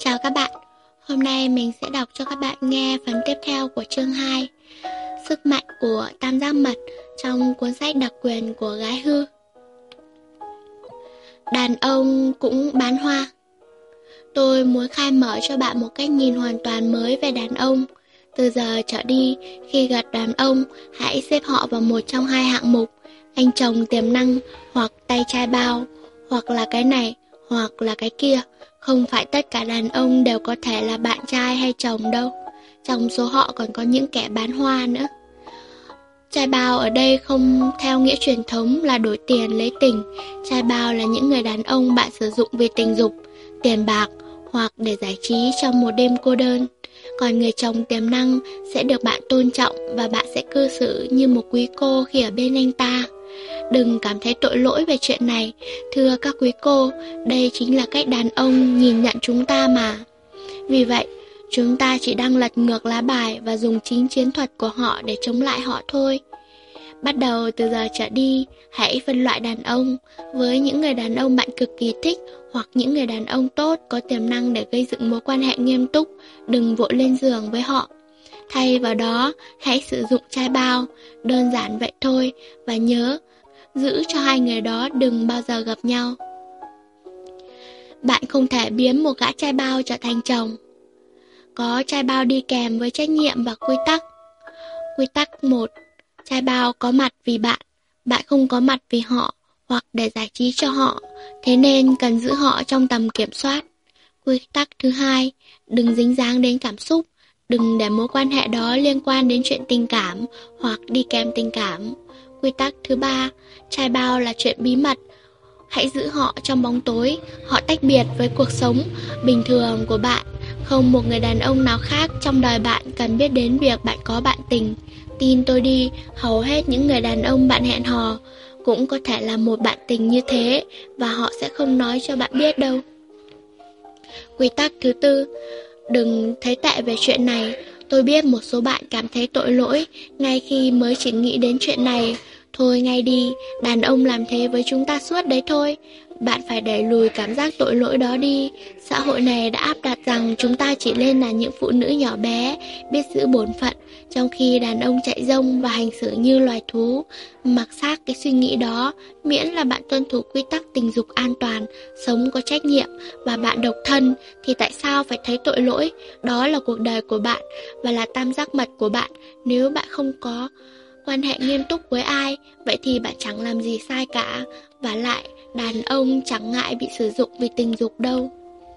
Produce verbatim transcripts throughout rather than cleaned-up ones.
Chào các bạn, hôm nay mình sẽ đọc cho các bạn nghe phần tiếp theo của chương hai, Sức mạnh của tam giác mật trong cuốn sách đặc quyền của gái hư. Đàn ông cũng bán hoa. Tôi muốn khai mở cho bạn một cách nhìn hoàn toàn mới về đàn ông. Từ giờ trở đi, khi gặp đàn ông, hãy xếp họ vào một trong hai hạng mục: anh chồng tiềm năng, hoặc tay trai bao, hoặc là cái này, hoặc là cái kia. Không phải tất cả đàn ông đều có thể là bạn trai hay chồng đâu. Trong số họ còn có những kẻ bán hoa nữa. Trai bao ở đây không theo nghĩa truyền thống là đổi tiền lấy tình. Trai bao là những người đàn ông bạn sử dụng vì tình dục, tiền bạc hoặc để giải trí trong một đêm cô đơn. Còn người chồng tiềm năng sẽ được bạn tôn trọng và bạn sẽ cư xử như một quý cô khi ở bên anh ta. Đừng cảm thấy tội lỗi về chuyện này, thưa các quý cô, đây chính là cách đàn ông nhìn nhận chúng ta mà. Vì vậy, chúng ta chỉ đang lật ngược lá bài và dùng chính chiến thuật của họ để chống lại họ thôi. Bắt đầu từ giờ trở đi, hãy phân loại đàn ông. Với những người đàn ông bạn cực kỳ thích hoặc những người đàn ông tốt có tiềm năng để gây dựng mối quan hệ nghiêm túc, đừng vội lên giường với họ. Thay vào đó, hãy sử dụng trai bao, đơn giản vậy thôi, và nhớ, giữ cho hai người đó đừng bao giờ gặp nhau. Bạn không thể biến một gã trai bao trở thành chồng. Có trai bao đi kèm với trách nhiệm và quy tắc. Quy tắc một. Trai bao có mặt vì bạn, bạn không có mặt vì họ hoặc để giải trí cho họ, thế nên cần giữ họ trong tầm kiểm soát. Quy tắc thứ hai. Đừng dính dáng đến cảm xúc, đừng để mối quan hệ đó liên quan đến chuyện tình cảm hoặc đi kèm tình cảm. Quy tắc thứ ba. Trai bao là chuyện bí mật. Hãy giữ họ trong bóng tối, họ tách biệt với cuộc sống bình thường của bạn. Không một người đàn ông nào khác trong đời bạn cần biết đến việc bạn có bạn tình. Tin tôi đi, hầu hết những người đàn ông bạn hẹn hò cũng có thể là một bạn tình như thế, và họ sẽ không nói cho bạn biết đâu. Quy tắc thứ tư. Đừng thấy tệ về chuyện này. Tôi biết một số bạn cảm thấy tội lỗi ngay khi mới chỉ nghĩ đến chuyện này. Thôi ngay đi, đàn ông làm thế với chúng ta suốt đấy thôi. Bạn phải đẩy lùi cảm giác tội lỗi đó đi. Xã hội này đã áp đặt rằng chúng ta chỉ nên là những phụ nữ nhỏ bé, biết giữ bổn phận, trong khi đàn ông chạy rông và hành xử như loài thú. Mặc xác cái suy nghĩ đó, miễn là bạn tuân thủ quy tắc tình dục an toàn, sống có trách nhiệm và bạn độc thân, thì tại sao phải thấy tội lỗi? Đó là cuộc đời của bạn và là tam giác mật của bạn. Nếu bạn không có quan hệ nghiêm túc với ai, vậy thì bạn chẳng làm gì sai cả. Và lại, đàn ông chẳng ngại bị sử dụng vì tình dục đâu.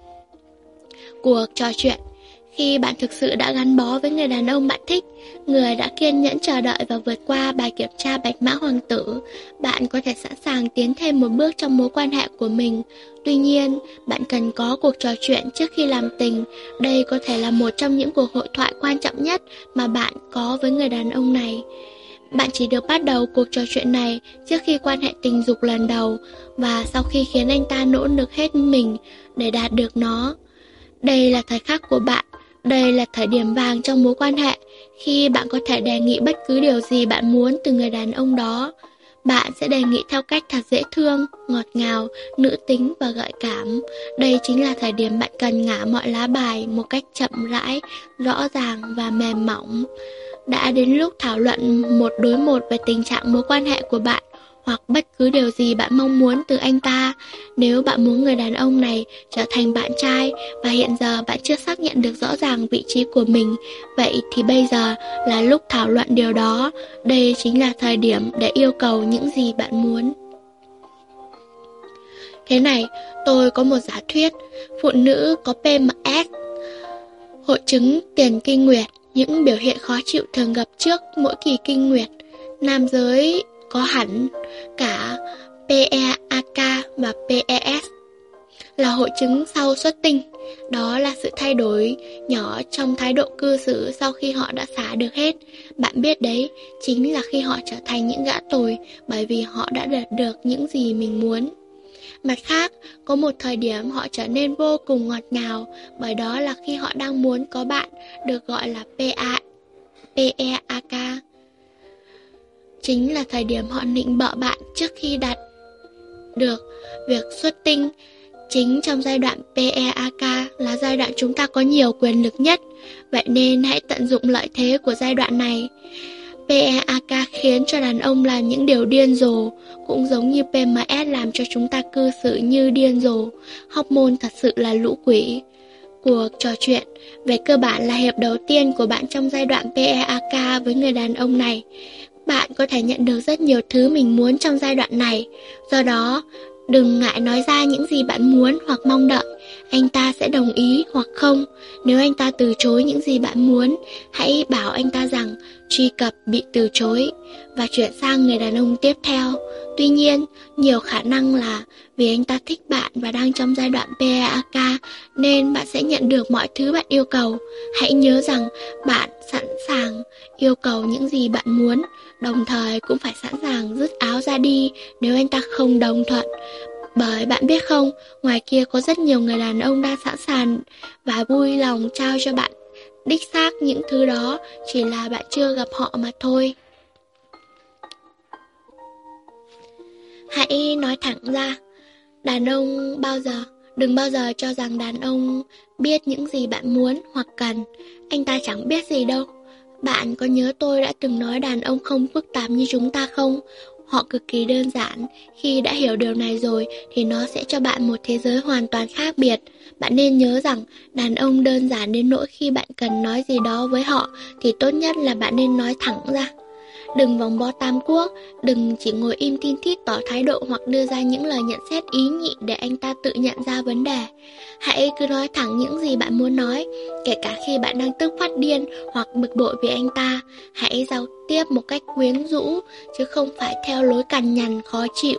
Cuộc trò chuyện. Khi bạn thực sự đã gắn bó với người đàn ông bạn thích, người đã kiên nhẫn chờ đợi và vượt qua bài kiểm tra bạch mã hoàng tử, bạn có thể sẵn sàng tiến thêm một bước trong mối quan hệ của mình. Tuy nhiên, bạn cần có cuộc trò chuyện trước khi làm tình. Đây có thể là một trong những cuộc hội thoại quan trọng nhất mà bạn có với người đàn ông này. Bạn chỉ được bắt đầu cuộc trò chuyện này trước khi quan hệ tình dục lần đầu, và sau khi khiến anh ta nỗ lực hết mình để đạt được nó. Đây là thời khắc của bạn. Đây là thời điểm vàng trong mối quan hệ, khi bạn có thể đề nghị bất cứ điều gì bạn muốn từ người đàn ông đó. Bạn sẽ đề nghị theo cách thật dễ thương, ngọt ngào, nữ tính và gợi cảm. Đây chính là thời điểm bạn cần ngả mọi lá bài một cách chậm rãi, rõ ràng và mềm mỏng. Đã đến lúc thảo luận một đối một về tình trạng mối quan hệ của bạn, hoặc bất cứ điều gì bạn mong muốn từ anh ta. Nếu bạn muốn người đàn ông này trở thành bạn trai và hiện giờ bạn chưa xác nhận được rõ ràng vị trí của mình, vậy thì bây giờ là lúc thảo luận điều đó. Đây chính là thời điểm để yêu cầu những gì bạn muốn. Thế này, tôi có một giả thuyết. Phụ nữ có pê em ét, hội chứng tiền kinh nguyệt, những biểu hiện khó chịu thường gặp trước mỗi kỳ kinh nguyệt. Nam giới có hẳn cả pê e a ca và pê e ét, là hội chứng sau xuất tinh. Đó là sự thay đổi nhỏ trong thái độ cư xử sau khi họ đã xả được hết. Bạn biết đấy, chính là khi họ trở thành những gã tồi, bởi vì họ đã đạt được những gì mình muốn. Mặt khác, có một thời điểm họ trở nên vô cùng ngọt ngào, bởi đó là khi họ đang muốn có bạn, được gọi là pê e a ca. Chính là thời điểm họ nịnh bợ bạn trước khi đạt được việc xuất tinh. Chính trong giai đoạn pê e a ca là giai đoạn chúng ta có nhiều quyền lực nhất, vậy nên hãy tận dụng lợi thế của giai đoạn này. pê e a ca khiến cho đàn ông làm những điều điên rồ, cũng giống như pê em ét làm cho chúng ta cư xử như điên rồ. Hormone thật sự là lũ quỷ. Cuộc trò chuyện về cơ bản là hiệp đầu tiên của bạn trong giai đoạn pê e a ca với người đàn ông này. Bạn có thể nhận được rất nhiều thứ mình muốn trong giai đoạn này, do đó đừng ngại nói ra những gì bạn muốn hoặc mong đợi. Anh ta sẽ đồng ý hoặc không. Nếu anh ta từ chối những gì bạn muốn, hãy bảo anh ta rằng truy cập bị từ chối và chuyển sang người đàn ông tiếp theo. Tuy nhiên, nhiều khả năng là vì anh ta thích bạn và đang trong giai đoạn pê e a ca nên bạn sẽ nhận được mọi thứ bạn yêu cầu. Hãy nhớ rằng bạn sẵn sàng yêu cầu những gì bạn muốn, đồng thời cũng phải sẵn sàng dứt áo ra đi nếu anh ta không đồng thuận. Bởi bạn biết không, ngoài kia có rất nhiều người đàn ông đang sẵn sàng và vui lòng trao cho bạn đích xác những thứ đó, chỉ là bạn chưa gặp họ mà thôi. Hãy nói thẳng ra. Đàn ông bao giờ, đừng bao giờ cho rằng đàn ông biết những gì bạn muốn hoặc cần. Anh ta chẳng biết gì đâu. Bạn có nhớ tôi đã từng nói đàn ông không phức tạp như chúng ta không? Họ cực kỳ đơn giản. Khi đã hiểu điều này rồi thì nó sẽ cho bạn một thế giới hoàn toàn khác biệt. Bạn nên nhớ rằng đàn ông đơn giản đến nỗi khi bạn cần nói gì đó với họ thì tốt nhất là bạn nên nói thẳng ra. Đừng vòng vo tam quốc, đừng chỉ ngồi im tin tít tỏ thái độ hoặc đưa ra những lời nhận xét ý nhị để anh ta tự nhận ra vấn đề. Hãy cứ nói thẳng những gì bạn muốn nói, kể cả khi bạn đang tức phát điên hoặc bực bội vì anh ta. Hãy giao tiếp một cách quyến rũ, chứ không phải theo lối cằn nhằn khó chịu.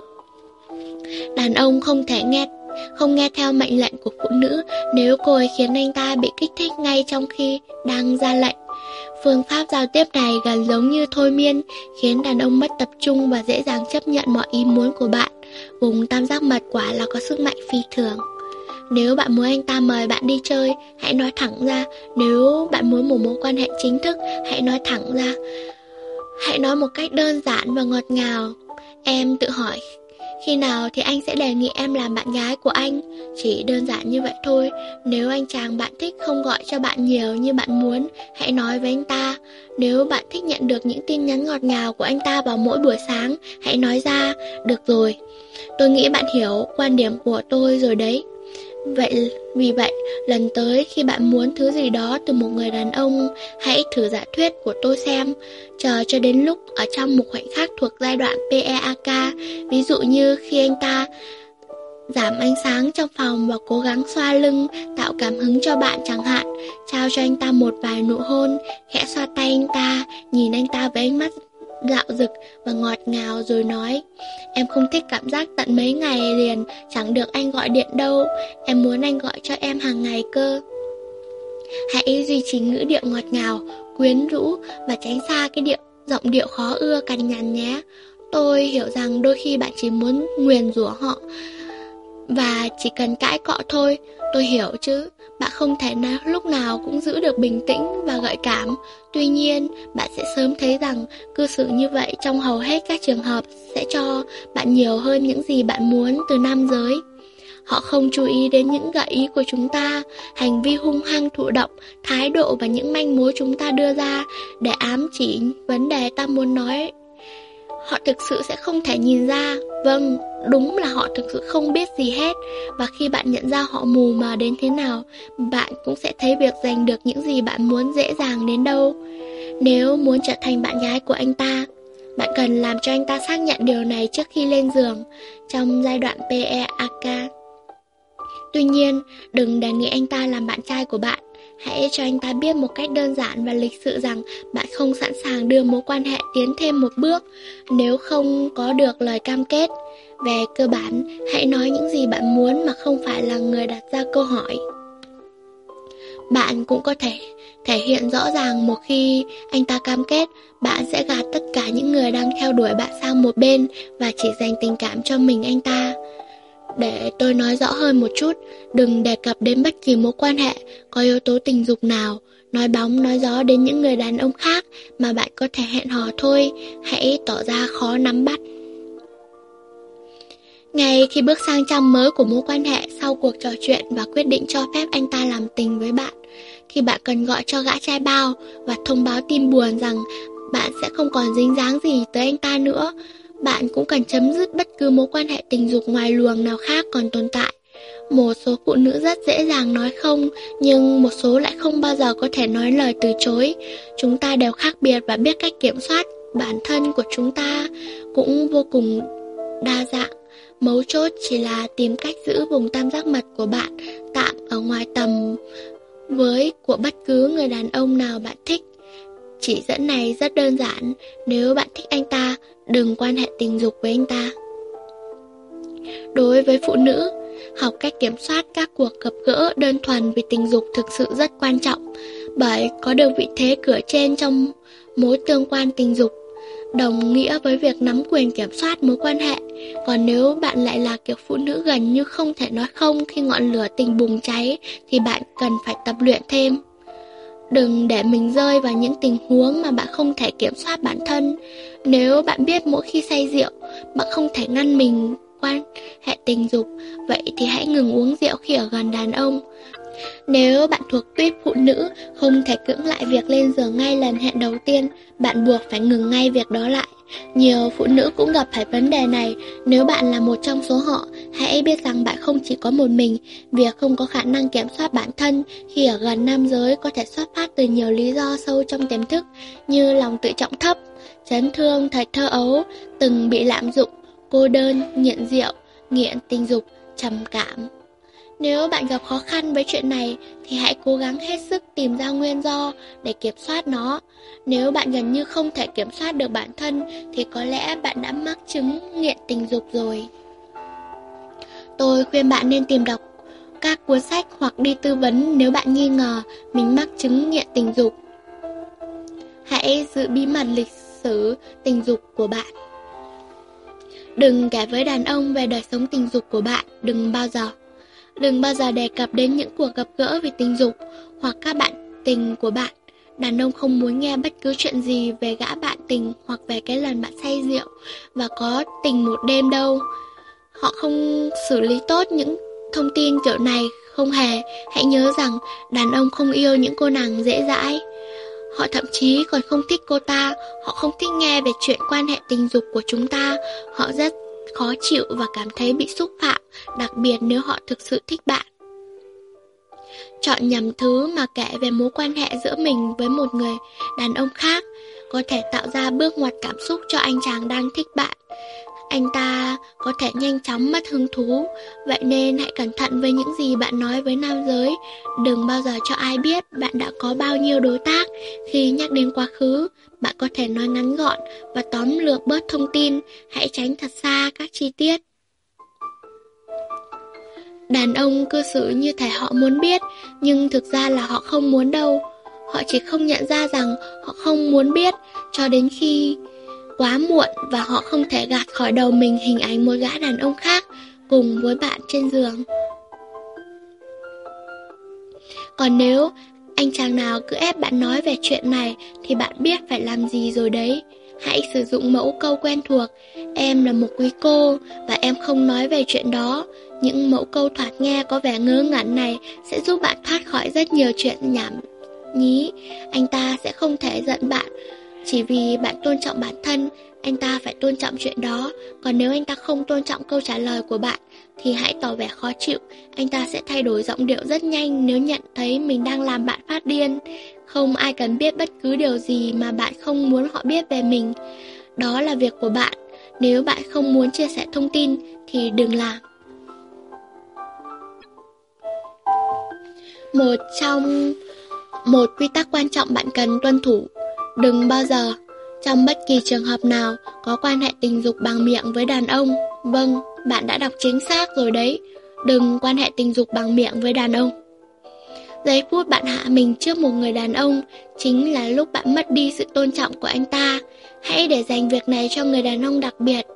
Đàn ông không thể nghe không nghe theo mệnh lệnh của phụ nữ nếu cô ấy khiến anh ta bị kích thích ngay trong khi đang ra lệnh. Phương pháp giao tiếp này gần giống như thôi miên, khiến đàn ông mất tập trung và dễ dàng chấp nhận mọi ý muốn của bạn. Vùng tam giác mật quả là có sức mạnh phi thường. Nếu bạn muốn anh ta mời bạn đi chơi, hãy nói thẳng ra. Nếu bạn muốn một mối quan hệ chính thức, hãy nói thẳng ra. Hãy nói một cách đơn giản và ngọt ngào. Em tự hỏi, khi nào thì anh sẽ đề nghị em làm bạn gái của anh? Chỉ đơn giản như vậy thôi. Nếu anh chàng bạn thích không gọi cho bạn nhiều như bạn muốn, hãy nói với anh ta. Nếu bạn thích nhận được những tin nhắn ngọt ngào của anh ta vào mỗi buổi sáng, hãy nói ra. Được rồi, tôi nghĩ bạn hiểu quan điểm của tôi rồi đấy. Vậy vì vậy, lần tới khi bạn muốn thứ gì đó từ một người đàn ông, hãy thử giả thuyết của tôi xem. Chờ cho đến lúc ở trong một khoảnh khắc thuộc giai đoạn pê e a ca, ví dụ như khi anh ta giảm ánh sáng trong phòng và cố gắng xoa lưng, tạo cảm hứng cho bạn chẳng hạn. Trao cho anh ta một vài nụ hôn, khẽ xoa tay anh ta, nhìn anh ta với ánh mắt dạo dực và ngọt ngào rồi nói: em không thích cảm giác tận mấy ngày liền chẳng được anh gọi điện đâu, em muốn anh gọi cho em hàng ngày cơ. Hãy duy trì ngữ điệu ngọt ngào, quyến rũ và tránh xa cái điệu giọng điệu khó ưa cằn nhằn nhé. Tôi hiểu rằng đôi khi bạn chỉ muốn nguyền rủa họ và chỉ cần cãi cọ thôi. Tôi hiểu chứ, bạn không thể nào, lúc nào cũng giữ được bình tĩnh và gợi cảm. Tuy nhiên, bạn sẽ sớm thấy rằng cư xử như vậy trong hầu hết các trường hợp sẽ cho bạn nhiều hơn những gì bạn muốn từ nam giới. Họ không chú ý đến những gợi ý của chúng ta, hành vi hung hăng thụ động, thái độ và những manh mối chúng ta đưa ra để ám chỉ vấn đề ta muốn nói. Họ thực sự sẽ không thể nhìn ra. Vâng, đúng là họ thực sự không biết gì hết. Và khi bạn nhận ra họ mù mờ đến thế nào, bạn cũng sẽ thấy việc giành được những gì bạn muốn dễ dàng đến đâu. Nếu muốn trở thành bạn gái của anh ta, bạn cần làm cho anh ta xác nhận điều này trước khi lên giường, trong giai đoạn pê e a ca. Tuy nhiên, đừng đề nghị anh ta làm bạn trai của bạn. Hãy cho anh ta biết một cách đơn giản và lịch sự rằng bạn không sẵn sàng đưa mối quan hệ tiến thêm một bước nếu không có được lời cam kết. Về cơ bản, hãy nói những gì bạn muốn mà không phải là người đặt ra câu hỏi. Bạn cũng có thể thể hiện rõ ràng một khi anh ta cam kết, bạn sẽ gạt tất cả những người đang theo đuổi bạn sang một bên và chỉ dành tình cảm cho mình anh ta. Để tôi nói rõ hơn một chút, đừng đề cập đến bất kỳ mối quan hệ có yếu tố tình dục nào, nói bóng nói gió đến những người đàn ông khác mà bạn có thể hẹn hò thôi. Hãy tỏ ra khó nắm bắt. Ngay khi bước sang trang mới của mối quan hệ sau cuộc trò chuyện và quyết định cho phép anh ta làm tình với bạn, khi bạn cần gọi cho gã trai bao và thông báo tin buồn rằng bạn sẽ không còn dính dáng gì tới anh ta nữa, bạn cũng cần chấm dứt bất cứ mối quan hệ tình dục ngoài luồng nào khác còn tồn tại. Một số phụ nữ rất dễ dàng nói không, nhưng một số lại không bao giờ có thể nói lời từ chối. Chúng ta đều khác biệt và biết cách kiểm soát bản thân của chúng ta cũng vô cùng đa dạng. Mấu chốt chỉ là tìm cách giữ vùng tam giác mật của bạn tạm ở ngoài tầm với của bất cứ người đàn ông nào bạn thích. Chỉ dẫn này rất đơn giản, nếu bạn thích anh ta, đừng quan hệ tình dục với anh ta. Đối với phụ nữ, học cách kiểm soát các cuộc gặp gỡ đơn thuần vì tình dục thực sự rất quan trọng, bởi có được vị thế cửa trên trong mối tương quan tình dục đồng nghĩa với việc nắm quyền kiểm soát mối quan hệ. Còn nếu bạn lại là kiểu phụ nữ gần như không thể nói không khi ngọn lửa tình bùng cháy, thì bạn cần phải tập luyện thêm. Đừng để mình rơi vào những tình huống mà bạn không thể kiểm soát bản thân. Nếu bạn biết mỗi khi say rượu, bạn không thể ngăn mình quan hệ tình dục, vậy thì hãy ngừng uống rượu khi ở gần đàn ông. Nếu bạn thuộc tuýp phụ nữ không thể cưỡng lại việc lên giường ngay lần hẹn đầu tiên, bạn buộc phải ngừng ngay việc đó lại. Nhiều phụ nữ cũng gặp phải vấn đề này. Nếu bạn là một trong số họ, hãy biết rằng bạn không chỉ có một mình. Việc không có khả năng kiểm soát bản thân khi ở gần nam giới có thể xuất phát từ nhiều lý do sâu trong tiềm thức, như lòng tự trọng thấp, chấn thương thời thơ ấu, từng bị lạm dụng, cô đơn, nghiện rượu, nghiện tình dục, trầm cảm. Nếu bạn gặp khó khăn với chuyện này thì hãy cố gắng hết sức tìm ra nguyên do để kiểm soát nó. Nếu bạn gần như không thể kiểm soát được bản thân thì có lẽ bạn đã mắc chứng nghiện tình dục rồi. Tôi khuyên bạn nên tìm đọc các cuốn sách hoặc đi tư vấn nếu bạn nghi ngờ mình mắc chứng nghiện tình dục. Hãy giữ bí mật lịch sử tình dục của bạn. Đừng kể với đàn ông về đời sống tình dục của bạn, đừng bao giờ. Đừng bao giờ đề cập đến những cuộc gặp gỡ về tình dục hoặc các bạn tình của bạn. Đàn ông không muốn nghe bất cứ chuyện gì về gã bạn tình hoặc về cái lần bạn say rượu và có tình một đêm đâu. Họ không xử lý tốt những thông tin kiểu này, không hề. Hãy nhớ rằng đàn ông không yêu những cô nàng dễ dãi. Họ thậm chí còn không thích cô ta. Họ không thích nghe về chuyện quan hệ tình dục của chúng ta. Họ rất khó chịu và cảm thấy bị xúc phạm, đặc biệt nếu họ thực sự thích bạn. Chọn nhầm thứ mà kể về mối quan hệ giữa mình với một người đàn ông khác có thể tạo ra bước ngoặt cảm xúc cho anh chàng đang thích bạn. Anh ta có thể nhanh chóng mất hứng thú. Vậy nên hãy cẩn thận với những gì bạn nói với nam giới. Đừng bao giờ cho ai biết bạn đã có bao nhiêu đối tác. Khi nhắc đến quá khứ, bạn có thể nói ngắn gọn và tóm lược bớt thông tin. Hãy tránh thật xa các chi tiết. Đàn ông cư xử như thể họ muốn biết, nhưng thực ra là họ không muốn đâu. Họ chỉ không nhận ra rằng họ không muốn biết cho đến khi quá muộn, và họ không thể gạt khỏi đầu mình hình ảnh một gã đàn ông khác cùng với bạn trên giường. Còn nếu anh chàng nào cứ ép bạn nói về chuyện này thì bạn biết phải làm gì rồi đấy. Hãy sử dụng mẫu câu quen thuộc: em là một quý cô và em không nói về chuyện đó. Những mẫu câu thoạt nghe có vẻ ngớ ngẩn này sẽ giúp bạn thoát khỏi rất nhiều chuyện nhảm nhí. Anh ta sẽ không thể giận bạn chỉ vì bạn tôn trọng bản thân. Anh ta phải tôn trọng chuyện đó. Còn nếu anh ta không tôn trọng câu trả lời của bạn thì hãy tỏ vẻ khó chịu. Anh ta sẽ thay đổi giọng điệu rất nhanh nếu nhận thấy mình đang làm bạn phát điên. Không ai cần biết bất cứ điều gì mà bạn không muốn họ biết về mình. Đó là việc của bạn. Nếu bạn không muốn chia sẻ thông tin thì đừng làm. Một trong một quy tắc quan trọng bạn cần tuân thủ: đừng bao giờ, trong bất kỳ trường hợp nào, có quan hệ tình dục bằng miệng với đàn ông. Vâng, bạn đã đọc chính xác rồi đấy. Đừng quan hệ tình dục bằng miệng với đàn ông. Giây phút bạn hạ mình trước một người đàn ông chính là lúc bạn mất đi sự tôn trọng của anh ta. Hãy để dành việc này cho người đàn ông đặc biệt.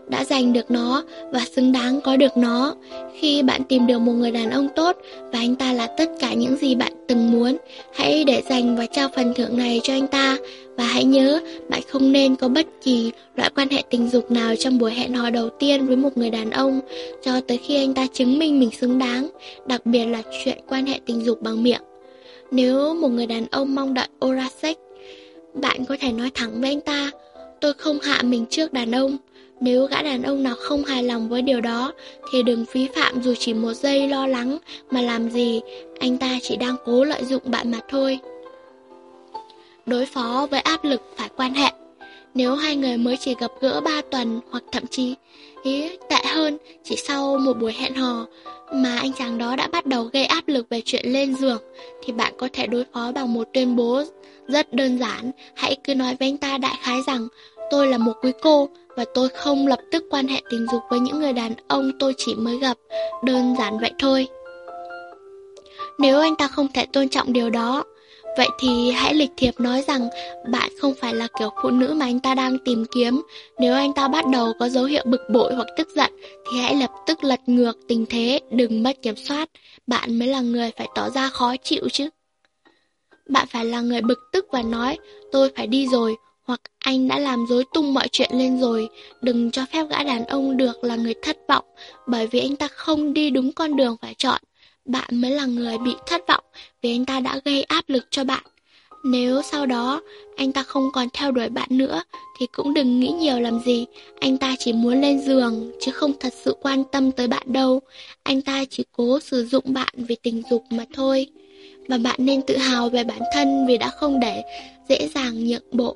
đã giành được nó và xứng đáng có được nó. Khi bạn tìm được một người đàn ông tốt và anh ta là tất cả những gì bạn từng muốn, hãy để dành và trao phần thưởng này cho anh ta. Và hãy nhớ, bạn không nên có bất kỳ loại quan hệ tình dục nào trong buổi hẹn hò đầu tiên với một người đàn ông cho tới khi anh ta chứng minh mình xứng đáng, đặc biệt là chuyện quan hệ tình dục bằng miệng. Nếu một người đàn ông mong đợi oral sex, bạn có thể nói thẳng với anh ta: tôi không hạ mình trước đàn ông. Nếu gã đàn ông nào không hài lòng với điều đó thì đừng phí phạm dù chỉ một giây lo lắng mà làm gì, anh ta chỉ đang cố lợi dụng bạn mà thôi. Đối phó với áp lực phải quan hệ. Nếu hai người mới chỉ gặp gỡ ba tuần hoặc thậm chí ý, tệ hơn, chỉ sau một buổi hẹn hò mà anh chàng đó đã bắt đầu gây áp lực về chuyện lên giường, thì bạn có thể đối phó bằng một tuyên bố rất đơn giản. Hãy cứ nói với anh ta đại khái rằng: tôi là một quý cô và tôi không lập tức quan hệ tình dục với những người đàn ông tôi chỉ mới gặp. Đơn giản vậy thôi. Nếu anh ta không thể tôn trọng điều đó, vậy thì hãy lịch thiệp nói rằng bạn không phải là kiểu phụ nữ mà anh ta đang tìm kiếm. Nếu anh ta bắt đầu có dấu hiệu bực bội hoặc tức giận thì hãy lập tức lật ngược tình thế, đừng mất kiểm soát. Bạn mới là người phải tỏ ra khó chịu chứ. Bạn phải là người bực tức và nói: tôi phải đi rồi, hoặc anh đã làm rối tung mọi chuyện lên rồi. Đừng cho phép gã đàn ông được là người thất vọng bởi vì anh ta không đi đúng con đường phải chọn. Bạn mới là người bị thất vọng vì anh ta đã gây áp lực cho bạn. Nếu sau đó anh ta không còn theo đuổi bạn nữa thì cũng đừng nghĩ nhiều làm gì. Anh ta chỉ muốn lên giường chứ không thật sự quan tâm tới bạn đâu. Anh ta chỉ cố sử dụng bạn vì tình dục mà thôi. Và bạn nên tự hào về bản thân vì đã không để dễ dàng nhượng bộ.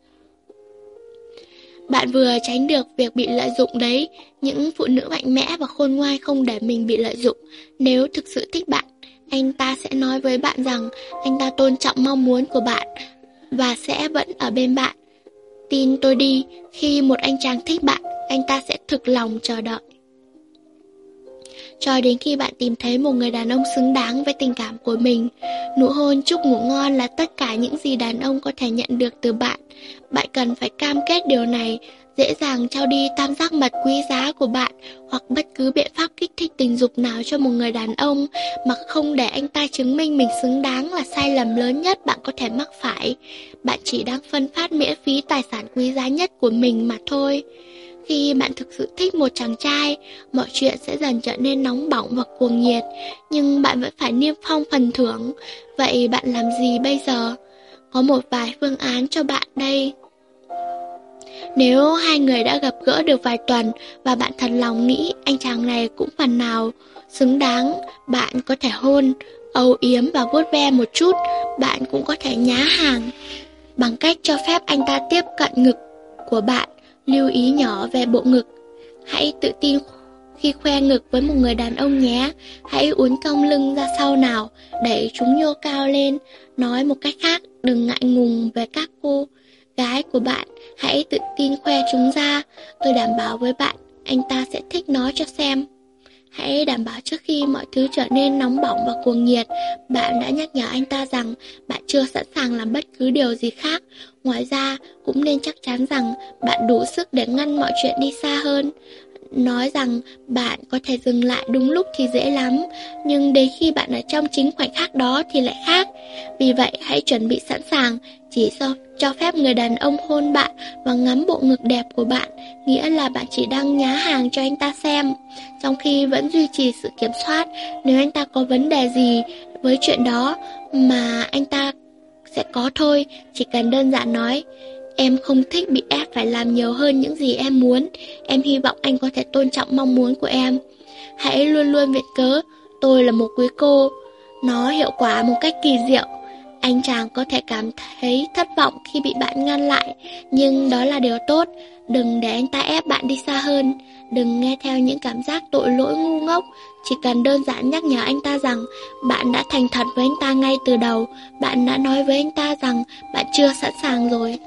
Bạn vừa tránh được việc bị lợi dụng đấy. Những phụ nữ mạnh mẽ và khôn ngoan không để mình bị lợi dụng. Nếu thực sự thích bạn, anh ta sẽ nói với bạn rằng anh ta tôn trọng mong muốn của bạn và sẽ vẫn ở bên bạn. Tin tôi đi, khi một anh chàng thích bạn, anh ta sẽ thực lòng chờ đợi cho đến khi bạn tìm thấy một người đàn ông xứng đáng với tình cảm của mình. Nụ hôn chúc ngủ ngon là tất cả những gì đàn ông có thể nhận được từ bạn. Bạn cần phải cam kết điều này, dễ dàng trao đi tam giác mật quý giá của bạn hoặc bất cứ biện pháp kích thích tình dục nào cho một người đàn ông mà không để anh ta chứng minh mình xứng đáng là sai lầm lớn nhất bạn có thể mắc phải. Bạn chỉ đang phân phát miễn phí tài sản quý giá nhất của mình mà thôi. Khi bạn thực sự thích một chàng trai, mọi chuyện sẽ dần trở nên nóng bỏng và cuồng nhiệt, nhưng bạn vẫn phải niêm phong phần thưởng. Vậy bạn làm gì bây giờ? Có một vài phương án cho bạn đây. Nếu hai người đã gặp gỡ được vài tuần và bạn thật lòng nghĩ anh chàng này cũng phần nào xứng đáng, bạn có thể hôn, âu yếm và vuốt ve một chút. Bạn cũng có thể nhá hàng bằng cách cho phép anh ta tiếp cận ngực của bạn. Lưu ý nhỏ về bộ ngực. Hãy tự tin khi khoe ngực với một người đàn ông nhé. Hãy uốn cong lưng ra sau nào, đẩy chúng nhô cao lên. Nói một cách khác, đừng ngại ngùng về các cô gái của bạn. Hãy tự tin khoe chúng ra. Tôi đảm bảo với bạn, anh ta sẽ thích nói cho xem. Hãy đảm bảo trước khi mọi thứ trở nên nóng bỏng và cuồng nhiệt, bạn đã nhắc nhở anh ta rằng bạn chưa sẵn sàng làm bất cứ điều gì khác. Ngoài ra, cũng nên chắc chắn rằng bạn đủ sức để ngăn mọi chuyện đi xa hơn. Nói rằng bạn có thể dừng lại đúng lúc thì dễ lắm, nhưng đến khi bạn ở trong chính khoảnh khắc đó thì lại khác. Vì vậy, hãy chuẩn bị sẵn sàng. Chỉ do cho phép người đàn ông hôn bạn và ngắm bộ ngực đẹp của bạn, nghĩa là bạn chỉ đang nhá hàng cho anh ta xem, trong khi vẫn duy trì sự kiểm soát. Nếu anh ta có vấn đề gì với chuyện đó mà anh ta sẽ có thôi, chỉ cần đơn giản nói: em không thích bị ép phải làm nhiều hơn những gì em muốn. Em hy vọng anh có thể tôn trọng mong muốn của em. Hãy luôn luôn viện cớ: tôi là một quý cô. Nó hiệu quả một cách kỳ diệu. Anh chàng có thể cảm thấy thất vọng khi bị bạn ngăn lại, nhưng đó là điều tốt. Đừng để anh ta ép bạn đi xa hơn. Đừng nghe theo những cảm giác tội lỗi ngu ngốc. Chỉ cần đơn giản nhắc nhở anh ta rằng bạn đã thành thật với anh ta ngay từ đầu. Bạn đã nói với anh ta rằng bạn chưa sẵn sàng rồi.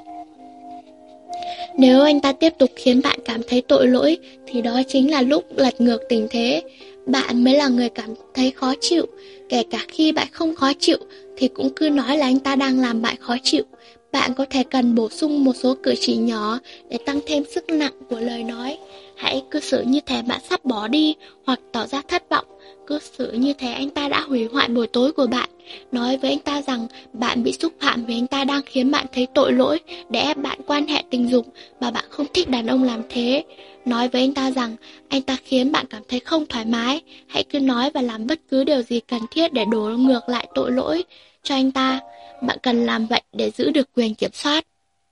Nếu anh ta tiếp tục khiến bạn cảm thấy tội lỗi thì đó chính là lúc lật ngược tình thế. Bạn mới là người cảm thấy khó chịu. Kể cả khi bạn không khó chịu thì cũng cứ nói là anh ta đang làm bạn khó chịu. Bạn có thể cần bổ sung một số cử chỉ nhỏ để tăng thêm sức nặng của lời nói. Hãy cư xử như thể bạn sắp bỏ đi hoặc tỏ ra thất vọng. Cư xử như thể anh ta đã hủy hoại buổi tối của bạn. Nói với anh ta rằng bạn bị xúc phạm vì anh ta đang khiến bạn thấy tội lỗi để ép bạn quan hệ tình dục và bạn không thích đàn ông làm thế. Nói với anh ta rằng anh ta khiến bạn cảm thấy không thoải mái. Hãy cứ nói và làm bất cứ điều gì cần thiết để đổ ngược lại tội lỗi cho anh ta. Bạn cần làm vậy để giữ được quyền kiểm soát.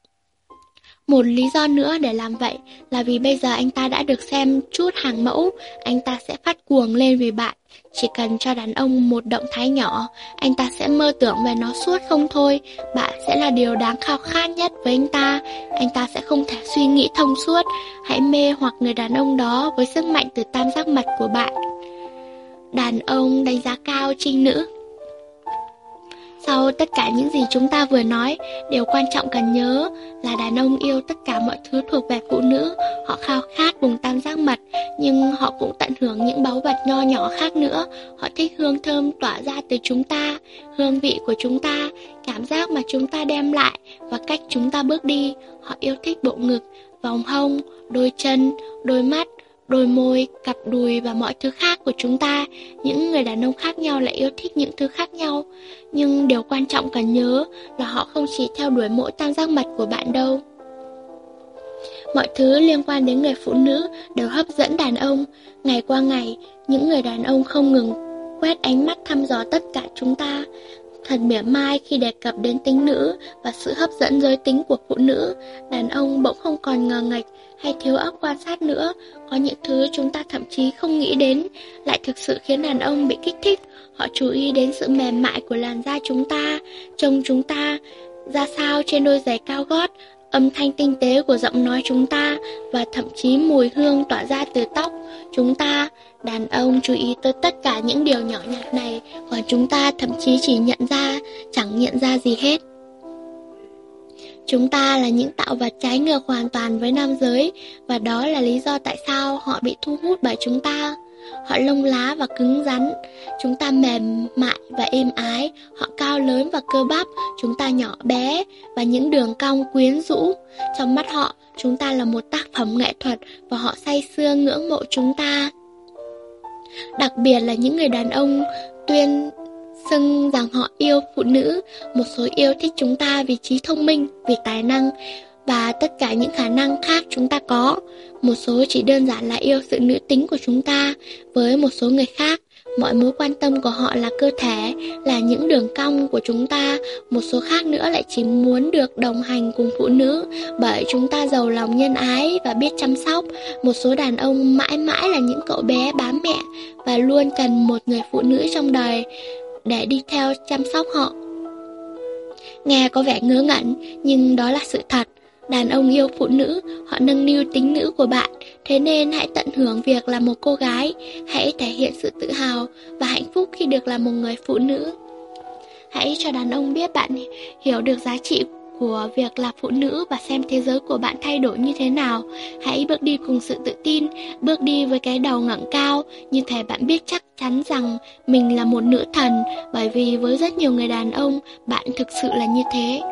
Một lý do nữa để làm vậy là vì bây giờ anh ta đã được xem chút hàng mẫu, anh ta sẽ phát cuồng lên vì bạn. Chỉ cần cho đàn ông một động thái nhỏ, anh ta sẽ mơ tưởng về nó suốt không thôi. Bạn sẽ là điều đáng khao khát nhất với anh ta. Anh ta sẽ không thể suy nghĩ thông suốt. Hãy mê hoặc người đàn ông đó với sức mạnh từ tam giác mật của bạn. Đàn ông đánh giá cao trinh nữ. Sau tất cả những gì chúng ta vừa nói, điều quan trọng cần nhớ là đàn ông yêu tất cả mọi thứ thuộc về phụ nữ. Họ khao khát vùng tam giác mật, nhưng họ cũng tận hưởng những báu vật nho nhỏ khác nữa. Họ thích hương thơm tỏa ra từ chúng ta, hương vị của chúng ta, cảm giác mà chúng ta đem lại và cách chúng ta bước đi. Họ yêu thích bộ ngực, vòng hông, đôi chân, đôi mắt, đôi môi, cặp đùi và mọi thứ khác của chúng ta. Những người đàn ông khác nhau lại yêu thích những thứ khác nhau. Nhưng điều quan trọng cần nhớ là họ không chỉ theo đuổi mỗi tam giác mật của bạn đâu. Mọi thứ liên quan đến người phụ nữ đều hấp dẫn đàn ông. Ngày qua ngày, những người đàn ông không ngừng quét ánh mắt thăm dò tất cả chúng ta. Thật mỉa mai khi đề cập đến tính nữ và sự hấp dẫn giới tính của phụ nữ. Đàn ông bỗng không còn ngờ nghệch hay thiếu óc quan sát nữa. Có những thứ chúng ta thậm chí không nghĩ đến lại thực sự khiến đàn ông bị kích thích. Họ chú ý đến sự mềm mại của làn da chúng ta, trông chúng ta ra sao trên đôi giày cao gót, âm thanh tinh tế của giọng nói chúng ta và thậm chí mùi hương tỏa ra từ tóc chúng ta. Đàn ông chú ý tới tất cả những điều nhỏ nhặt này, còn chúng ta thậm chí chỉ nhận ra, chẳng nhận ra gì hết. Chúng ta là những tạo vật trái ngược hoàn toàn với nam giới, và đó là lý do tại sao họ bị thu hút bởi chúng ta. Họ lông lá và cứng rắn, chúng ta mềm mại và êm ái. Họ cao lớn và cơ bắp, chúng ta nhỏ bé và những đường cong quyến rũ. Trong mắt họ, chúng ta là một tác phẩm nghệ thuật và họ say sưa ngưỡng mộ chúng ta. Đặc biệt là những người đàn ông tuyên xưng rằng họ yêu phụ nữ. Một số yêu thích chúng ta vì trí thông minh, vì tài năng và tất cả những khả năng khác chúng ta có. Một số chỉ đơn giản là yêu sự nữ tính của chúng ta. Với một số người khác, mọi mối quan tâm của họ là cơ thể, là những đường cong của chúng ta. Một số khác nữa lại chỉ muốn được đồng hành cùng phụ nữ, bởi chúng ta giàu lòng nhân ái và biết chăm sóc. Một số đàn ông mãi mãi là những cậu bé bám mẹ và luôn cần một người phụ nữ trong đời để đi theo chăm sóc họ. Nghe có vẻ ngớ ngẩn, nhưng đó là sự thật. Đàn ông yêu phụ nữ, họ nâng niu tính nữ của bạn. Thế nên hãy tận hưởng việc là một cô gái. Hãy thể hiện sự tự hào và hạnh phúc khi được là một người phụ nữ. Hãy cho đàn ông biết bạn hiểu được giá trị của việc là phụ nữ và xem thế giới của bạn thay đổi như thế nào. Hãy bước đi cùng sự tự tin, bước đi với cái đầu ngẩng cao, như thể bạn biết chắc chắn rằng mình là một nữ thần, bởi vì với rất nhiều người đàn ông, bạn thực sự là như thế.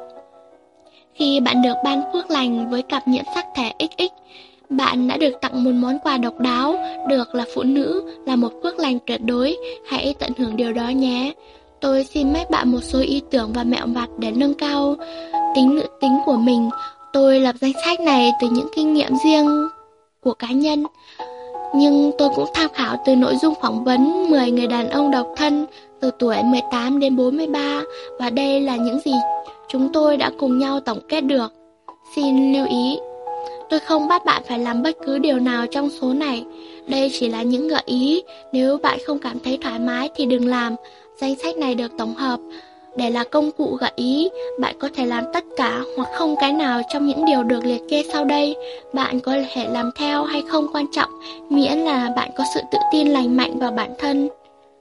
Khi bạn được ban phước lành với cặp nhiễm sắc thể ích ích, bạn đã được tặng một món quà độc đáo. Được là phụ nữ là một phước lành tuyệt đối. Hãy tận hưởng điều đó nhé. Tôi xin mách bạn một số ý tưởng và mẹo vặt để nâng cao tính nữ tính của mình. Tôi lập danh sách này từ những kinh nghiệm riêng của cá nhân, nhưng tôi cũng tham khảo từ nội dung phỏng vấn mười người đàn ông độc thân từ tuổi mười tám đến bốn mươi ba, và đây là những gì chúng tôi đã cùng nhau tổng kết được. Xin lưu ý, tôi không bắt bạn phải làm bất cứ điều nào trong số này. Đây chỉ là những gợi ý. Nếu bạn không cảm thấy thoải mái thì đừng làm. Danh sách này được tổng hợp để là công cụ gợi ý. Bạn có thể làm tất cả hoặc không cái nào trong những điều được liệt kê sau đây. Bạn có thể làm theo hay không quan trọng, miễn là bạn có sự tự tin lành mạnh vào bản thân.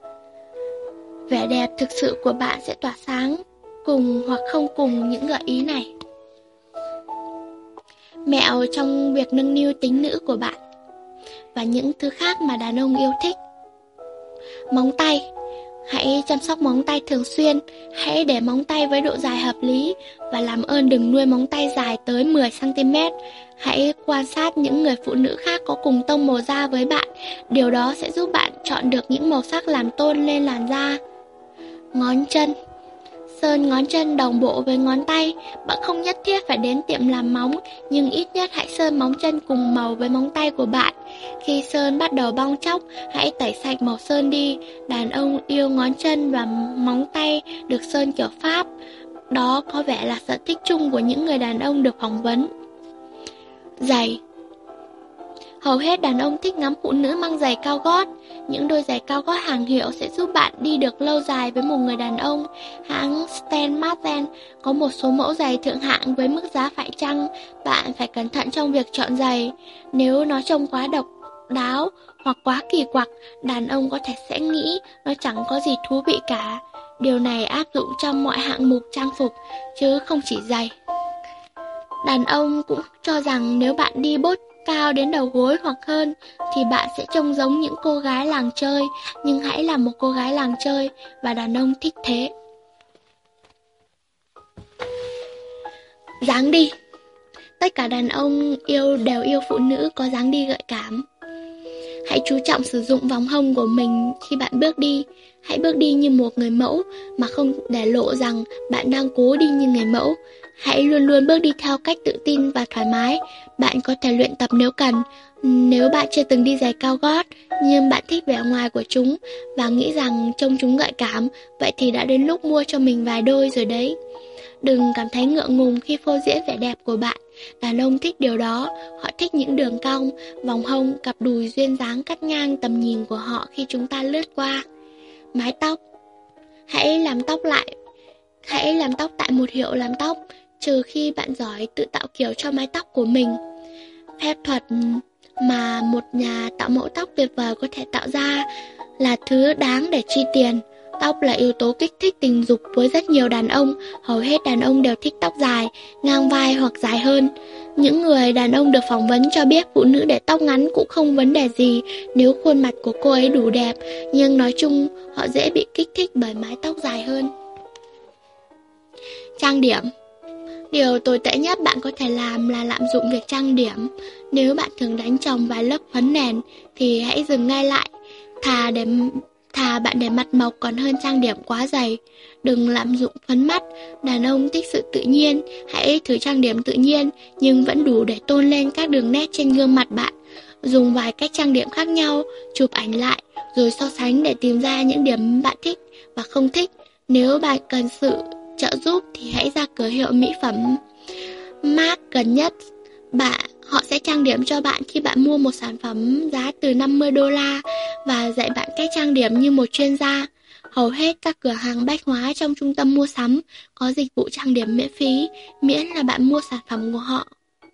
Vẻ đẹp thực sự của bạn sẽ tỏa sáng cùng hoặc không cùng những gợi ý này. Mẹo trong việc nâng niu tính nữ của bạn và những thứ khác mà đàn ông yêu thích. Móng tay. Hãy chăm sóc móng tay thường xuyên, hãy để móng tay với độ dài hợp lý và làm ơn đừng nuôi móng tay dài tới mười xăng ti mét. Hãy quan sát những người phụ nữ khác có cùng tông màu da với bạn, điều đó sẽ giúp bạn chọn được những màu sắc làm tôn lên làn da. Ngón chân. Sơn ngón chân đồng bộ với ngón tay. Bạn không nhất thiết phải đến tiệm làm móng, nhưng ít nhất hãy sơn móng chân cùng màu với móng tay của bạn. Khi sơn bắt đầu bong tróc, hãy tẩy sạch màu sơn đi. Đàn ông yêu ngón chân và móng tay được sơn kiểu Pháp. Đó có vẻ là sở thích chung của những người đàn ông được phỏng vấn. Giày. Hầu hết đàn ông thích ngắm phụ nữ mang giày cao gót. Những đôi giày cao gót hàng hiệu sẽ giúp bạn đi được lâu dài với một người đàn ông. Hãng Stan Marten có một số mẫu giày thượng hạng với mức giá phải chăng. Bạn phải cẩn thận trong việc chọn giày. Nếu nó trông quá độc đáo hoặc quá kỳ quặc, đàn ông có thể sẽ nghĩ nó chẳng có gì thú vị cả. Điều này áp dụng trong mọi hạng mục trang phục, chứ không chỉ giày. Đàn ông cũng cho rằng nếu bạn đi bốt cao đến đầu gối hoặc hơn thì bạn sẽ trông giống những cô gái làng chơi, nhưng hãy là một cô gái làng chơi và đàn ông thích thế. Dáng đi. Tất cả đàn ông yêu đều yêu phụ nữ có dáng đi gợi cảm. Hãy chú trọng sử dụng vòng hông của mình khi bạn bước đi. Hãy bước đi như một người mẫu mà không để lộ rằng bạn đang cố đi như người mẫu. Hãy luôn luôn bước đi theo cách tự tin và thoải mái. Bạn có thể luyện tập nếu cần. Nếu bạn chưa từng đi giày cao gót, nhưng bạn thích vẻ ngoài của chúng và nghĩ rằng trông chúng gợi cảm, vậy thì đã đến lúc mua cho mình vài đôi rồi đấy. Đừng cảm thấy ngượng ngùng khi phô diễn vẻ đẹp của bạn. Đàn ông thích điều đó. Họ thích những đường cong, vòng hông, cặp đùi duyên dáng cắt ngang tầm nhìn của họ khi chúng ta lướt qua. Mái tóc. Hãy làm tóc lại Hãy làm tóc tại một hiệu làm tóc, trừ khi bạn giỏi tự tạo kiểu cho mái tóc của mình. Phép thuật mà một nhà tạo mẫu tóc tuyệt vời có thể tạo ra là thứ đáng để chi tiền. Tóc là yếu tố kích thích tình dục với rất nhiều đàn ông. Hầu hết đàn ông đều thích tóc dài, ngang vai hoặc dài hơn. Những người đàn ông được phỏng vấn cho biết phụ nữ để tóc ngắn cũng không vấn đề gì nếu khuôn mặt của cô ấy đủ đẹp, nhưng nói chung họ dễ bị kích thích bởi mái tóc dài hơn. Trang điểm. Điều tồi tệ nhất bạn có thể làm là lạm dụng việc trang điểm. Nếu bạn thường đánh chồng vài lớp phấn nền thì hãy dừng ngay lại. Thà để Thà bạn để mặt mộc còn hơn trang điểm quá dày. Đừng lạm dụng phấn mắt. Đàn ông thích sự tự nhiên. Hãy thử trang điểm tự nhiên nhưng vẫn đủ để tôn lên các đường nét trên gương mặt bạn. Dùng vài cách trang điểm khác nhau, chụp ảnh lại rồi so sánh để tìm ra những điểm bạn thích và không thích. Nếu bạn cần sự trợ giúp thì hãy ra cửa hiệu mỹ phẩm Marc gần nhất. Bạn Họ sẽ trang điểm cho bạn khi bạn mua một sản phẩm giá từ năm mươi đô la và dạy bạn cách trang điểm như một chuyên gia. Hầu hết các cửa hàng bách hóa trong trung tâm mua sắm có dịch vụ trang điểm miễn phí, miễn là bạn mua sản phẩm của họ.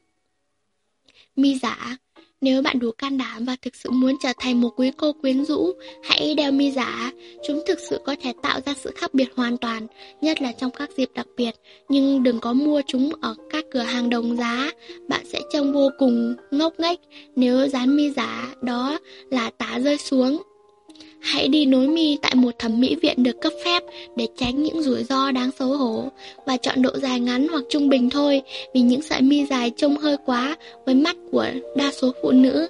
Mi giả. Nếu bạn đủ can đảm và thực sự muốn trở thành một quý cô quyến rũ, hãy đeo mi giả. Chúng thực sự có thể tạo ra sự khác biệt hoàn toàn, nhất là trong các dịp đặc biệt. Nhưng đừng có mua chúng ở các cửa hàng đồng giá. Bạn sẽ trông vô cùng ngốc nghếch nếu dán mi giả đó là tả rơi xuống. Hãy đi nối mi tại một thẩm mỹ viện được cấp phép để tránh những rủi ro đáng xấu hổ. Và chọn độ dài ngắn hoặc trung bình thôi, vì những sợi mi dài trông hơi quá với mắt của đa số phụ nữ.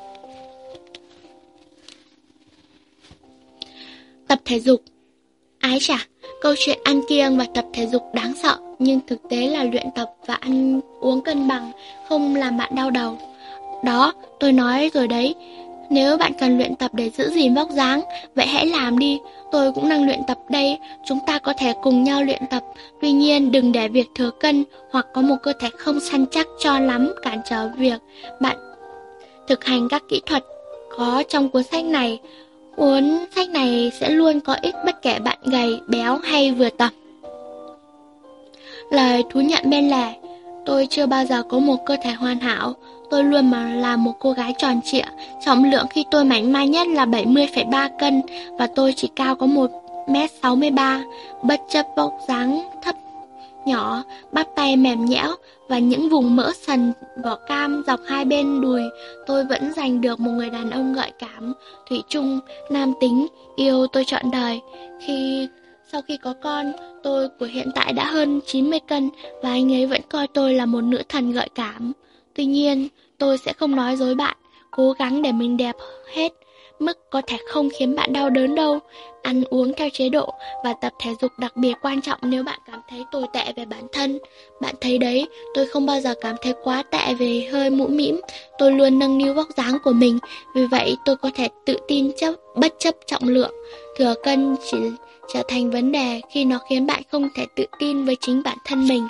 Tập thể dục. Ái chà, câu chuyện ăn kiêng và tập thể dục đáng sợ, nhưng thực tế là luyện tập và ăn uống cân bằng không làm bạn đau đầu. Đó, tôi nói rồi đấy. Nếu bạn cần luyện tập để giữ gìn vóc dáng, vậy hãy làm đi. Tôi cũng đang luyện tập đây. Chúng ta có thể cùng nhau luyện tập. Tuy nhiên đừng để việc thừa cân hoặc có một cơ thể không săn chắc cho lắm cản trở việc bạn thực hành các kỹ thuật có trong cuốn sách này. Cuốn sách này sẽ luôn có ích bất kể bạn gầy, béo hay vừa tập. Lời thú nhận bên lề. Tôi chưa bao giờ có một cơ thể hoàn hảo. Tôi luôn mà là một cô gái tròn trịa. Trọng lượng khi tôi mảnh mai nhất là bảy mươi phẩy ba cân và tôi chỉ cao có một mét sáu mươi ba. Bất chấp vóc dáng thấp nhỏ, bắp tay mềm nhẽo và những vùng mỡ sần vỏ cam dọc hai bên đùi, tôi vẫn giành được một người đàn ông gợi cảm, thủy chung, nam tính, yêu tôi trọn đời. Khi Sau khi có con, tôi của hiện tại đã hơn chín mươi cân và anh ấy vẫn coi tôi là một nữ thần gợi cảm. Tuy nhiên, tôi sẽ không nói dối bạn, cố gắng để mình đẹp hết mức có thể không khiến bạn đau đớn đâu. Ăn uống theo chế độ và tập thể dục đặc biệt quan trọng nếu bạn cảm thấy tồi tệ về bản thân. Bạn thấy đấy, tôi không bao giờ cảm thấy quá tệ về hơi mũm mĩm. Tôi luôn nâng niu vóc dáng của mình, vì vậy tôi có thể tự tin chấp, bất chấp trọng lượng. Thừa cân chỉ trở thành vấn đề khi nó khiến bạn không thể tự tin với chính bản thân mình.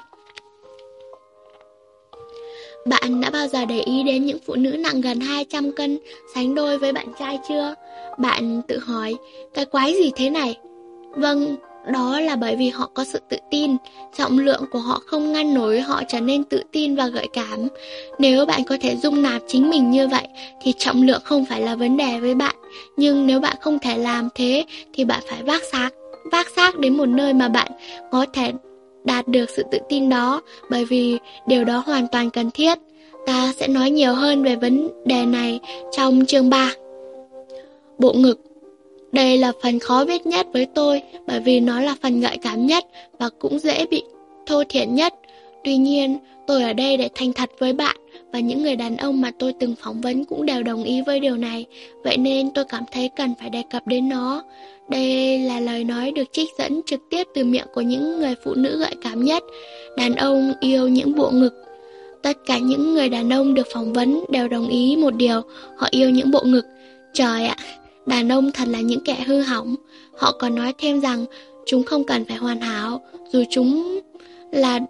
Bạn đã bao giờ để ý đến những phụ nữ nặng gần hai trăm cân sánh đôi với bạn trai chưa? Bạn tự hỏi, cái quái gì thế này? Vâng, đó là bởi vì họ có sự tự tin. Trọng lượng của họ không ngăn nổi họ trở nên tự tin và gợi cảm. Nếu bạn có thể dung nạp chính mình như vậy thì trọng lượng không phải là vấn đề với bạn. Nhưng nếu bạn không thể làm thế thì bạn phải vác xác, vác xác đến một nơi mà bạn có thể đạt được sự tự tin đó, bởi vì điều đó hoàn toàn cần thiết. Ta sẽ nói nhiều hơn về vấn đề này trong chương ba. Bộ ngực. Đây là phần khó viết nhất với tôi, bởi vì nó là phần gợi cảm nhất và cũng dễ bị thô thiển nhất. Tuy nhiên, tôi ở đây để thành thật với bạn, và những người đàn ông mà tôi từng phỏng vấn cũng đều đồng ý với điều này. Vậy nên tôi cảm thấy cần phải đề cập đến nó. Đây là lời nói được trích dẫn trực tiếp từ miệng của những người phụ nữ gợi cảm nhất. Đàn ông yêu những bộ ngực. Tất cả những người đàn ông được phỏng vấn đều đồng ý một điều, họ yêu những bộ ngực. Trời ạ, đàn ông thật là những kẻ hư hỏng. Họ còn nói thêm rằng chúng không cần phải hoàn hảo, dù chúng là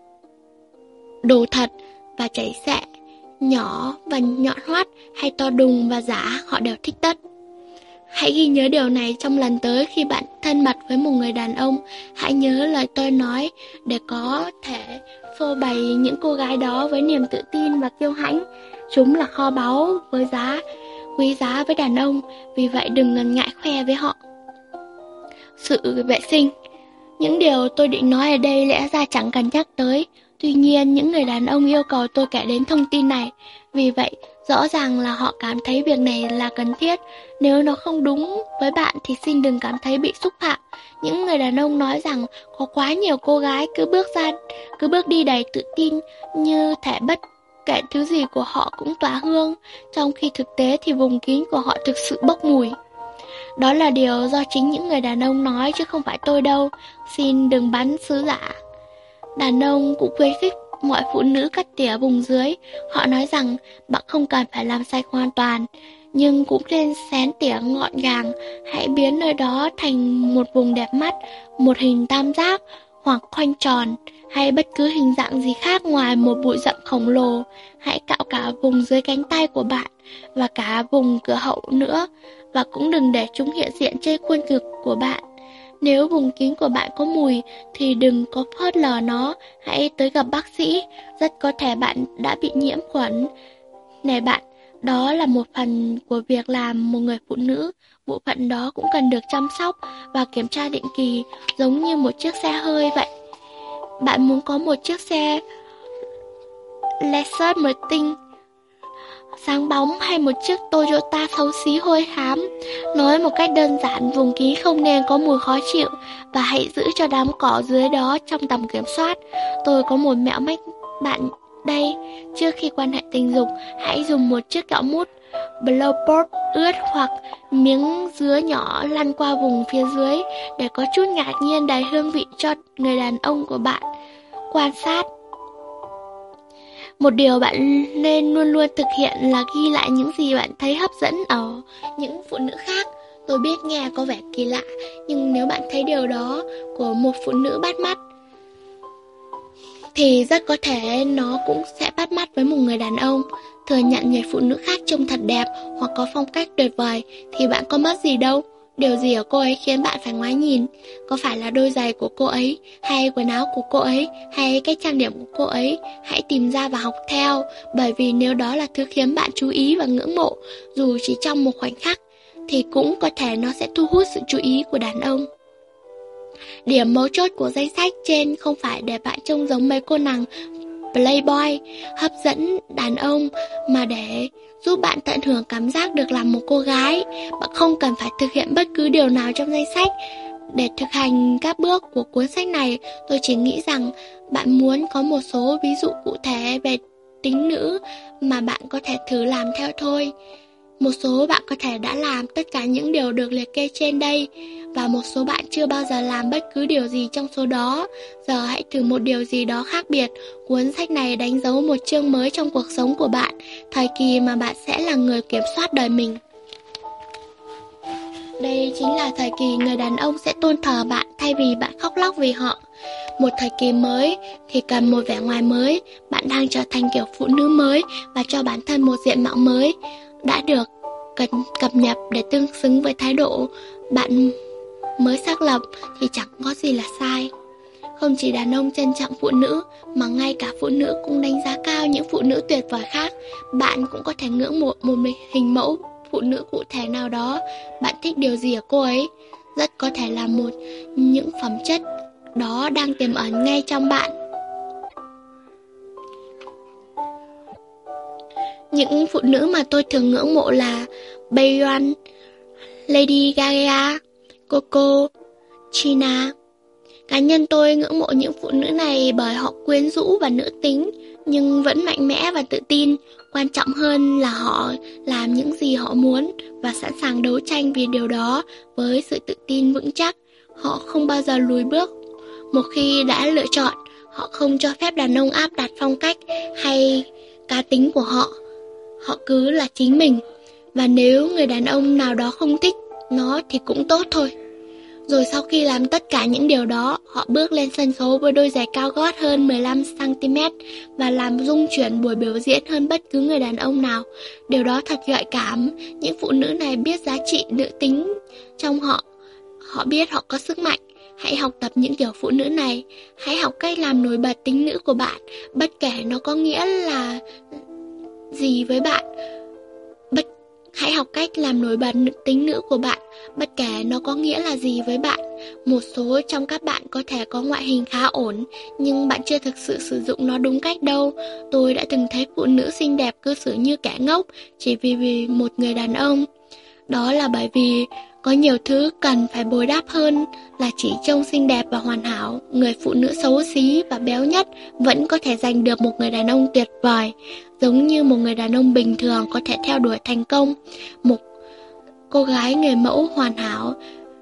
đồ thật và chảy xệ, nhỏ và nhọn hoắt hay to đùng và giả, họ đều thích tất. Hãy ghi nhớ điều này trong lần tới khi bạn thân mật với một người đàn ông. Hãy nhớ lời tôi nói để có thể phô bày những cô gái đó với niềm tự tin và kiêu hãnh. Chúng là kho báu với giá quý giá với đàn ông, vì vậy đừng ngần ngại khoe với họ. Sự vệ sinh. Những điều tôi định nói ở đây lẽ ra chẳng cần nhắc tới. Tuy nhiên, những người đàn ông yêu cầu tôi kể đến thông tin này. Vì vậy, rõ ràng là họ cảm thấy việc này là cần thiết. Nếu nó không đúng với bạn thì xin đừng cảm thấy bị xúc phạm. Những người đàn ông nói rằng có quá nhiều cô gái cứ bước ra, cứ bước đi đầy tự tin, như thể bất kể thứ gì của họ cũng tỏa hương, trong khi thực tế thì vùng kín của họ thực sự bốc mùi. Đó là điều do chính những người đàn ông nói chứ không phải tôi đâu. Xin đừng bắn sứ giả. Đàn ông cũng khuyến khích mọi phụ nữ cắt tỉa vùng dưới. Họ nói rằng bạn không cần phải làm sạch hoàn toàn, nhưng cũng nên xén tỉa gọn gàng. Hãy biến nơi đó thành một vùng đẹp mắt, một hình tam giác hoặc khoanh tròn, hay bất cứ hình dạng gì khác ngoài một bụi rậm khổng lồ. Hãy cạo cả vùng dưới cánh tay của bạn và cả vùng cửa hậu nữa, và cũng đừng để chúng hiện diện trên khuôn ngực của bạn. Nếu vùng kín của bạn có mùi thì đừng có phớt lờ nó, hãy tới gặp bác sĩ, rất có thể bạn đã bị nhiễm khuẩn. Này bạn, đó là một phần của việc làm một người phụ nữ, bộ phận đó cũng cần được chăm sóc và kiểm tra định kỳ, giống như một chiếc xe hơi vậy. Bạn muốn có một chiếc xe Lexus Martin sáng bóng hay một chiếc Toyota xấu xí hôi hám? Nói một cách đơn giản, vùng kín không nên có mùi khó chịu, và hãy giữ cho đám cỏ dưới đó trong tầm kiểm soát. Tôi có một mẹo mách bạn đây. Trước khi quan hệ tình dục, hãy dùng một chiếc kẹo mút blowpop ướt hoặc miếng dứa nhỏ lăn qua vùng phía dưới để có chút ngạc nhiên đầy hương vị cho người đàn ông của bạn. Quan sát. Một điều bạn nên luôn luôn thực hiện là ghi lại những gì bạn thấy hấp dẫn ở những phụ nữ khác. Tôi biết nghe có vẻ kỳ lạ, nhưng nếu bạn thấy điều đó của một phụ nữ bắt mắt thì rất có thể nó cũng sẽ bắt mắt với một người đàn ông. Thừa nhận người phụ nữ khác trông thật đẹp hoặc có phong cách tuyệt vời thì bạn có mất gì đâu. Điều gì ở cô ấy khiến bạn phải ngoái nhìn? Có phải là đôi giày của cô ấy, hay quần áo của cô ấy, hay cách trang điểm của cô ấy? Hãy tìm ra và học theo, bởi vì nếu đó là thứ khiến bạn chú ý và ngưỡng mộ, dù chỉ trong một khoảnh khắc, thì cũng có thể nó sẽ thu hút sự chú ý của đàn ông. Điểm mấu chốt của danh sách trên không phải để bạn trông giống mấy cô nàng playboy hấp dẫn đàn ông, mà để giúp bạn tận hưởng cảm giác được làm một cô gái. Bạn không cần phải thực hiện bất cứ điều nào trong danh sách. Để thực hành các bước của cuốn sách này, tôi chỉ nghĩ rằng bạn muốn có một số ví dụ cụ thể về tính nữ mà bạn có thể thử làm theo thôi. Một số bạn có thể đã làm tất cả những điều được liệt kê trên đây, và một số bạn chưa bao giờ làm bất cứ điều gì trong số đó. Giờ hãy thử một điều gì đó khác biệt. Cuốn sách này đánh dấu một chương mới trong cuộc sống của bạn, thời kỳ mà bạn sẽ là người kiểm soát đời mình. Đây chính là thời kỳ người đàn ông sẽ tôn thờ bạn thay vì bạn khóc lóc vì họ. Một thời kỳ mới thì cần một vẻ ngoài mới. Bạn đang trở thành kiểu phụ nữ mới và cho bản thân một diện mạo mới đã được cần cập nhật để tương xứng với thái độ bạn mới xác lập, thì chẳng có gì là sai. Không chỉ đàn ông trân trọng phụ nữ, mà ngay cả phụ nữ cũng đánh giá cao những phụ nữ tuyệt vời khác. Bạn cũng có thể ngưỡng mộ một hình mẫu phụ nữ cụ thể nào đó. Bạn thích điều gì ở cô ấy? Rất có thể là một những phẩm chất đó đang tiềm ẩn ngay trong bạn. Những phụ nữ mà tôi thường ngưỡng mộ là Beyonce, Lady Gaga, Coco, China. Cá nhân tôi ngưỡng mộ những phụ nữ này bởi họ quyến rũ và nữ tính, nhưng vẫn mạnh mẽ và tự tin. Quan trọng hơn là họ làm những gì họ muốn và sẵn sàng đấu tranh vì điều đó với sự tự tin vững chắc. Họ không bao giờ lùi bước. Một khi đã lựa chọn, họ không cho phép đàn ông áp đặt phong cách hay cá tính của họ. Họ cứ là chính mình, và nếu người đàn ông nào đó không thích nó thì cũng tốt thôi. Rồi sau khi làm tất cả những điều đó, họ bước lên sân khấu với đôi giày cao gót hơn mười lăm xăng-ti-mét và làm rung chuyển buổi biểu diễn hơn bất cứ người đàn ông nào. Điều đó thật gợi cảm. Những phụ nữ này biết giá trị nữ tính trong họ. Họ biết họ có sức mạnh. Hãy học tập những kiểu phụ nữ này. Hãy học cách làm nổi bật tính nữ của bạn, bất kể nó có nghĩa là gì với bạn. Bất Hãy học cách làm nổi bật tính nữ của bạn, bất kể nó có nghĩa là gì với bạn. Một số trong các bạn có thể có ngoại hình khá ổn, nhưng bạn chưa thực sự sử dụng nó đúng cách đâu. Tôi đã từng thấy phụ nữ xinh đẹp cư xử như kẻ ngốc chỉ vì, vì một người đàn ông. Đó là bởi vì có nhiều thứ cần phải bồi đắp hơn là chỉ trông xinh đẹp và hoàn hảo. Người phụ nữ xấu xí và béo nhất vẫn có thể giành được một người đàn ông tuyệt vời, giống như một người đàn ông bình thường có thể theo đuổi thành công một cô gái người mẫu hoàn hảo.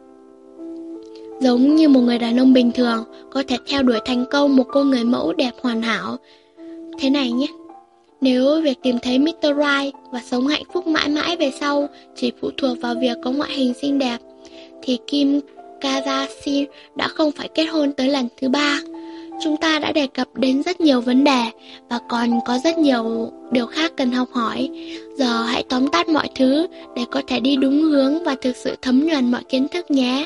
Giống như một người đàn ông bình thường có thể theo đuổi thành công một cô người mẫu đẹp hoàn hảo. Thế này nhé, nếu việc tìm thấy mít tơ Right và sống hạnh phúc mãi mãi về sau chỉ phụ thuộc vào việc có ngoại hình xinh đẹp, thì Kim Kardashian đã không phải kết hôn tới lần thứ ba. Chúng ta đã đề cập đến rất nhiều vấn đề và còn có rất nhiều điều khác cần học hỏi. Giờ hãy tóm tắt mọi thứ để có thể đi đúng hướng và thực sự thấm nhuần mọi kiến thức nhé.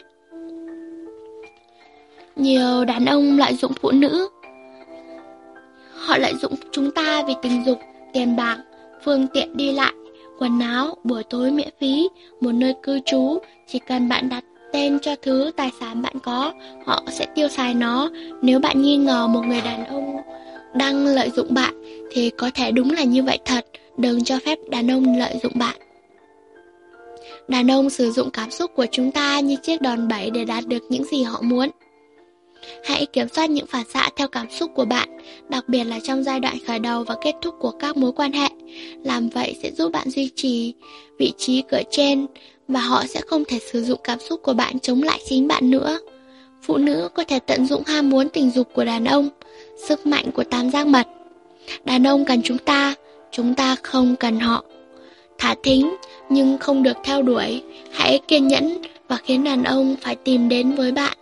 Nhiều đàn ông lợi dụng phụ nữ. Họ lợi dụng chúng ta vì tình dục, tiền bạc, phương tiện đi lại, quần áo, buổi tối miễn phí, một nơi cư trú. Chỉ cần bạn đặt tên cho thứ tài sản bạn có, họ sẽ tiêu xài nó. Nếu bạn nghi ngờ một người đàn ông đang lợi dụng bạn, thì có thể đúng là như vậy thật. Đừng cho phép đàn ông lợi dụng bạn. Đàn ông sử dụng cảm xúc của chúng ta như chiếc đòn bẩy để đạt được những gì họ muốn. Hãy kiểm soát những phản xạ theo cảm xúc của bạn, đặc biệt là trong giai đoạn khởi đầu và kết thúc của các mối quan hệ. Làm vậy sẽ giúp bạn duy trì vị trí cửa trên, và họ sẽ không thể sử dụng cảm xúc của bạn chống lại chính bạn nữa. Phụ nữ có thể tận dụng ham muốn tình dục của đàn ông, sức mạnh của tam giác mật. Đàn ông cần chúng ta, chúng ta không cần họ. Thả thính nhưng không được theo đuổi. Hãy kiên nhẫn và khiến đàn ông phải tìm đến với bạn.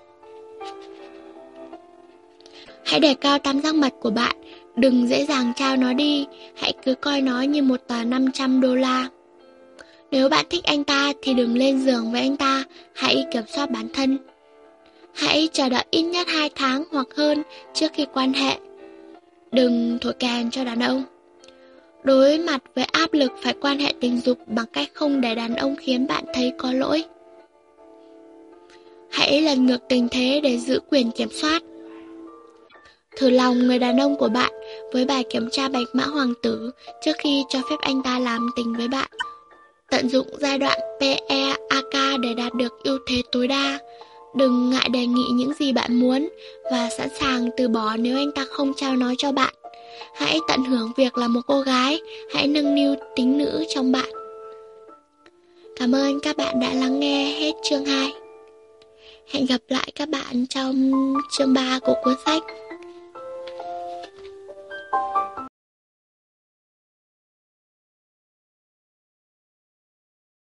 Hãy đề cao tam giác mật của bạn, đừng dễ dàng trao nó đi. Hãy cứ coi nó như một tờ năm trăm đô la. Nếu bạn thích anh ta thì đừng lên giường với anh ta. Hãy kiểm soát bản thân. Hãy chờ đợi ít nhất hai tháng hoặc hơn trước khi quan hệ. Đừng thổi kèn cho đàn ông. Đối mặt với áp lực phải quan hệ tình dục bằng cách không để đàn ông khiến bạn thấy có lỗi. Hãy lật ngược tình thế để giữ quyền kiểm soát. Thử lòng người đàn ông của bạn với bài kiểm tra bạch mã hoàng tử trước khi cho phép anh ta làm tình với bạn. Tận dụng giai đoạn pê e a ca để đạt được ưu thế tối đa. Đừng ngại đề nghị những gì bạn muốn và sẵn sàng từ bỏ nếu anh ta không trao nó cho bạn. Hãy tận hưởng việc là một cô gái, hãy nâng niu tính nữ trong bạn. Cảm ơn các bạn đã lắng nghe hết chương hai. Hẹn gặp lại các bạn trong chương ba của cuốn sách.